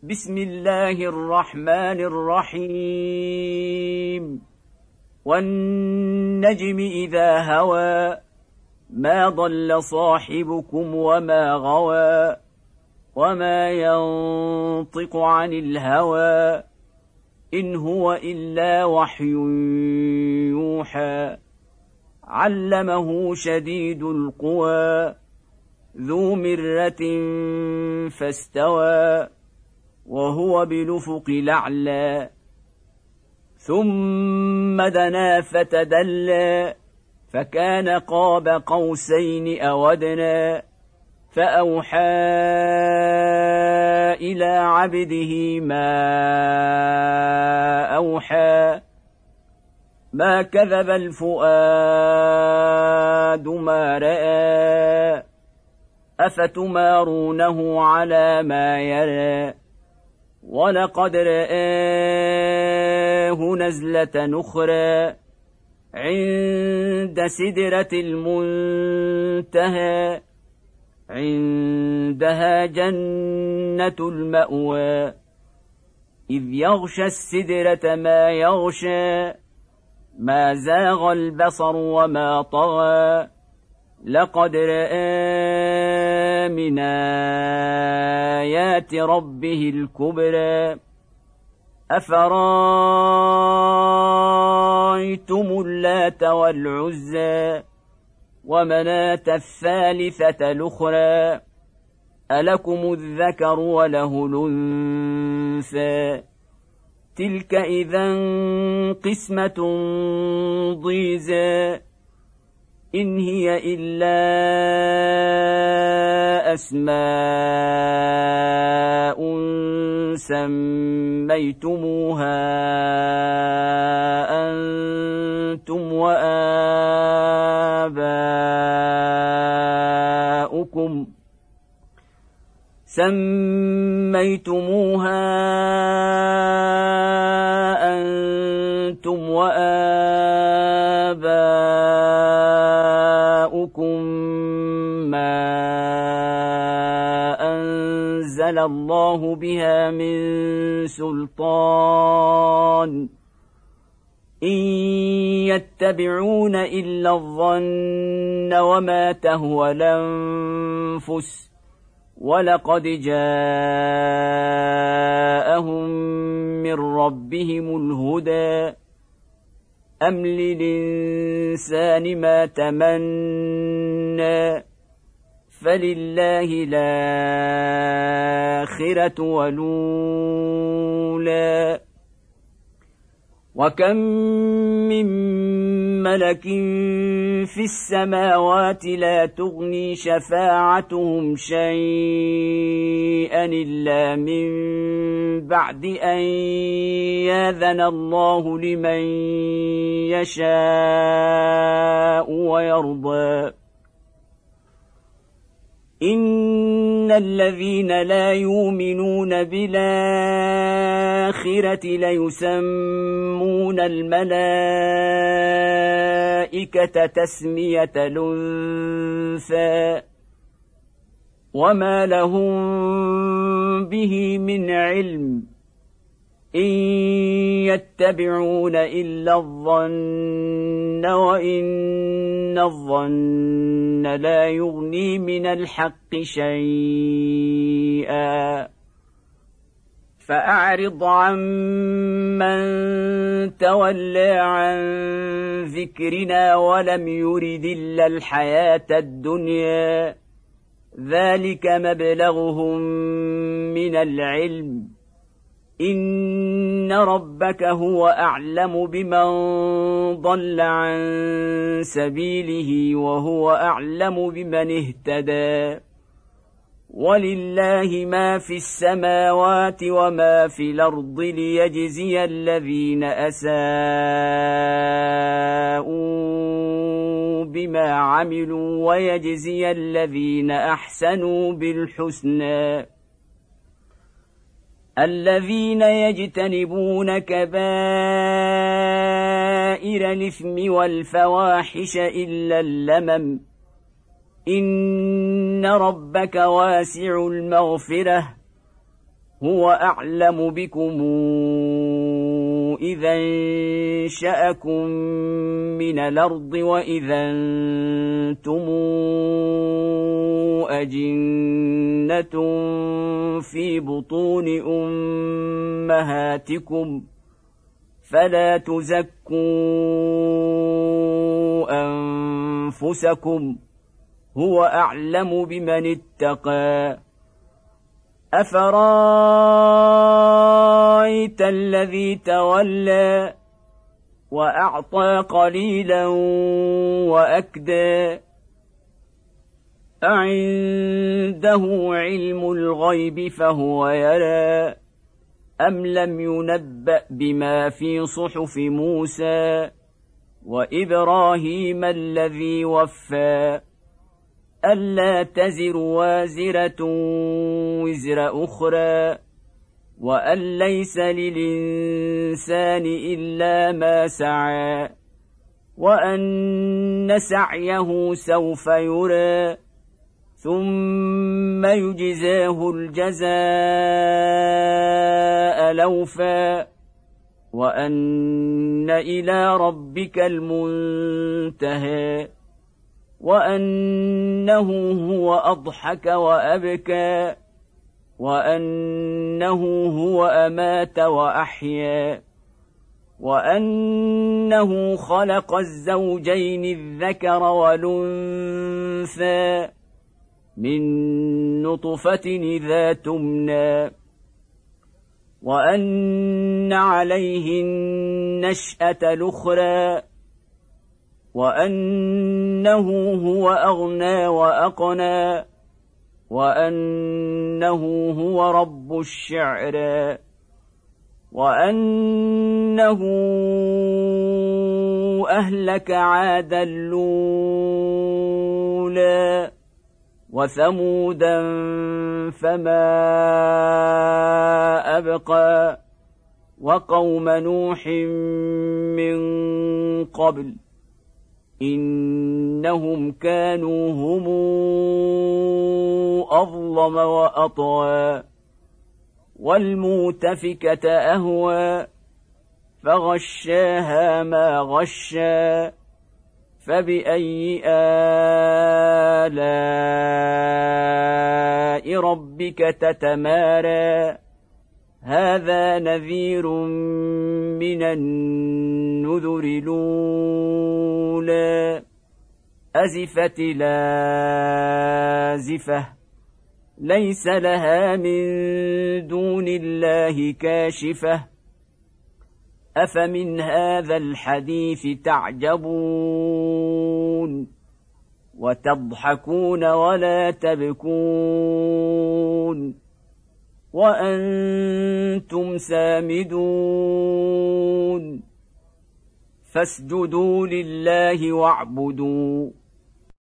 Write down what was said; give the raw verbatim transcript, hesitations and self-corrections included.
بسم الله الرحمن الرحيم والنجم إذا هوى ما ضل صاحبكم وما غوى وما ينطق عن الهوى إن هو إلا وحي يوحى علمه شديد القوى ذو مرة فاستوى وهو بالأفق الأعلى ثم دنا فتدلى فكان قاب قوسين أو أدنى فأوحى إلى عبده ما أوحى ما كذب الفؤاد ما رأى أفتمارونه على ما يرى ولقد رآه نزلة أخرى عند سدرة المنتهى عندها جنة المأوى إذ يغشى السدرة ما يغشى ما زاغ البصر وما طغى لقد رأى من آيات ربه الكبرى أفرايتم اللات والعزى ومناة الثالثة الأخرى ألكم الذكر وله الأنثى تلك إذا قسمة ضيزى إن هي إلا أسماء سميتموها أنتم وآباؤكم سميتموها أنتم وآباؤكم ما أنزل الله بها من سلطان إن يتبعون إلا الظن وما تهوى الأنفس ولقد جاءهم من ربهم الهدى أم للإنسان ما تمنى فلله الآخرة والأولى وكم من ملك في السماوات لا تغني شفاعتهم شيئا إلا من بعد أن يأذن الله لمن يشاء ويرضى إن الذين لا يؤمنون بالآخرة ليسمون الملائكة تسمية الأنثى وما لهم به من علم إن يتبعون إلا الظن وإن الظن لا يغني من الحق شيئا فأعرض عن من تولى عن ذكرنا ولم يرد إلا الحياة الدنيا ذلك مبلغهم من العلم إن ربك هو أعلم بمن ضل عن سبيله وهو أعلم بمن اهتدى ولله ما في السماوات وما في الأرض ليجزي الذين أساءوا بما عملوا ويجزي الذين أحسنوا بالحسنى الذين يجتنبون كبائر الإثم والفواحش إلا اللمم إن ربك واسع المغفرة هو أعلم بكم إذا انشأكم من الأرض وإذا أنتم أجنة في بطون أمهاتكم فلا تزكوا أنفسكم هو أعلم بمن اتقى أفرأيت الذي تولى وأعطى قليلا وأكدى أعنده علم الغيب فهو يرى أم لم ينبأ بما في صحف موسى وإبراهيم الذي وفى ألا تزر وازرة وزر أخرى وأن ليس للإنسان إلا ما سعى وأن سعيه سوف يرى ثم يجزاه الجزاء الأوفى وأن إلى ربك المنتهى وأنه هو أضحك وأبكى وأنه هو أمات وأحيا وأنه خلق الزوجين الذكر والأنثى من نطفة إذا تمنى وأن عليه النشأة الأخرى وأنه هو أغنى وأقنى وأنه هو رب الشعرى وأنه أهلك عادا الأولى وثمودا فما أبقى وقوم نوح من قبل إنهم كانوا هم أظلم وأطغى والمؤتفكة أهوى فغشاها ما غشى فبأي آلاء ربك تتمارى هذا نذير من النذر الأولى أزفت الآزفة ليس لها من دون الله كاشفة أفمن هذا الحديث تعجبون وتضحكون ولا تبكون وأنتم سامدون فاسجدوا لله واعبدوا